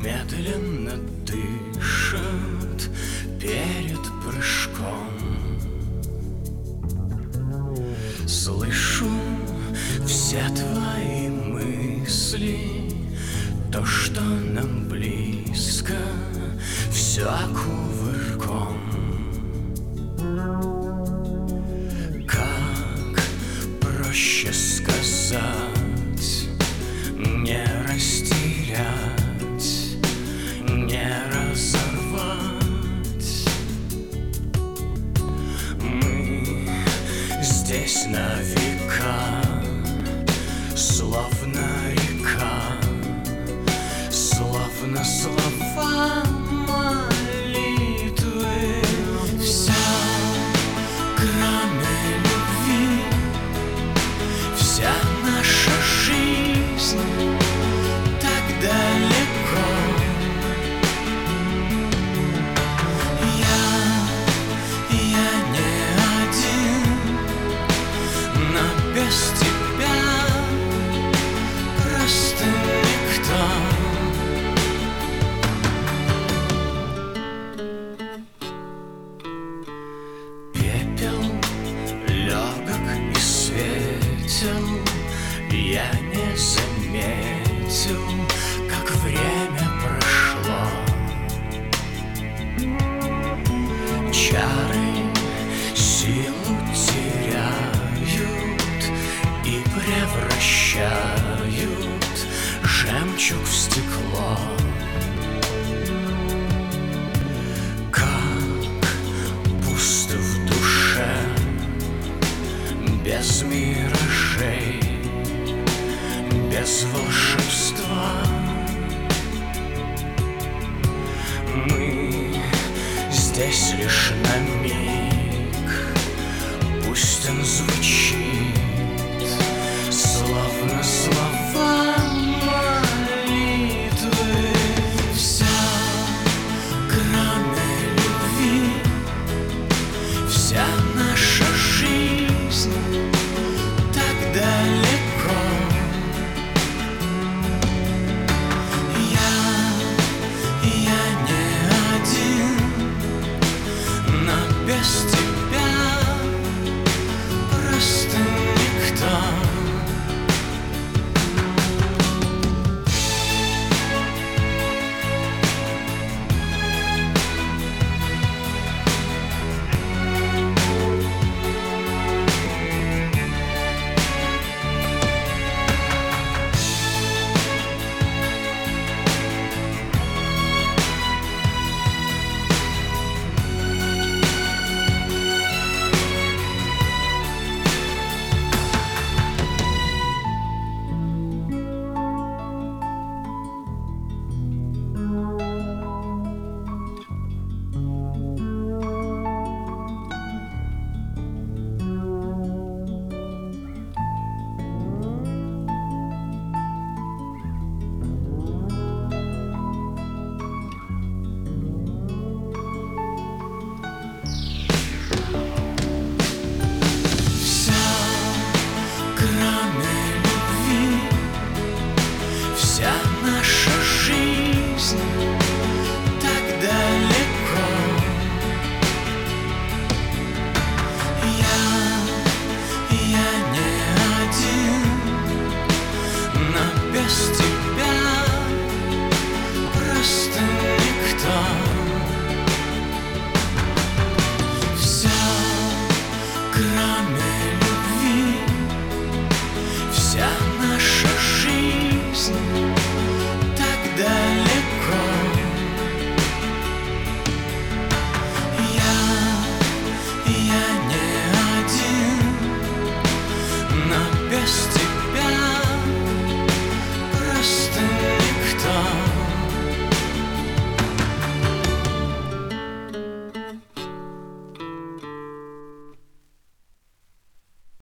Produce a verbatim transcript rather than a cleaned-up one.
медленно дышат перед прыжком. Слышу все твои мысли, то, что нам близко, все кувырком. Как проще сказать, не растерять, не разорвать. Мы здесь на века, словно река, словно слова молитвы. Вся, кроме любви, вся наша жизнь так далеко. Я, я не один, но без тебя просто никто. Пепел легок и светел, я не заметил, как время прошло. Чары силу теряют и превращают жемчуг в стекло. Как пусто в душе, без миражей, без волшебства. Мы здесь лишь на миг,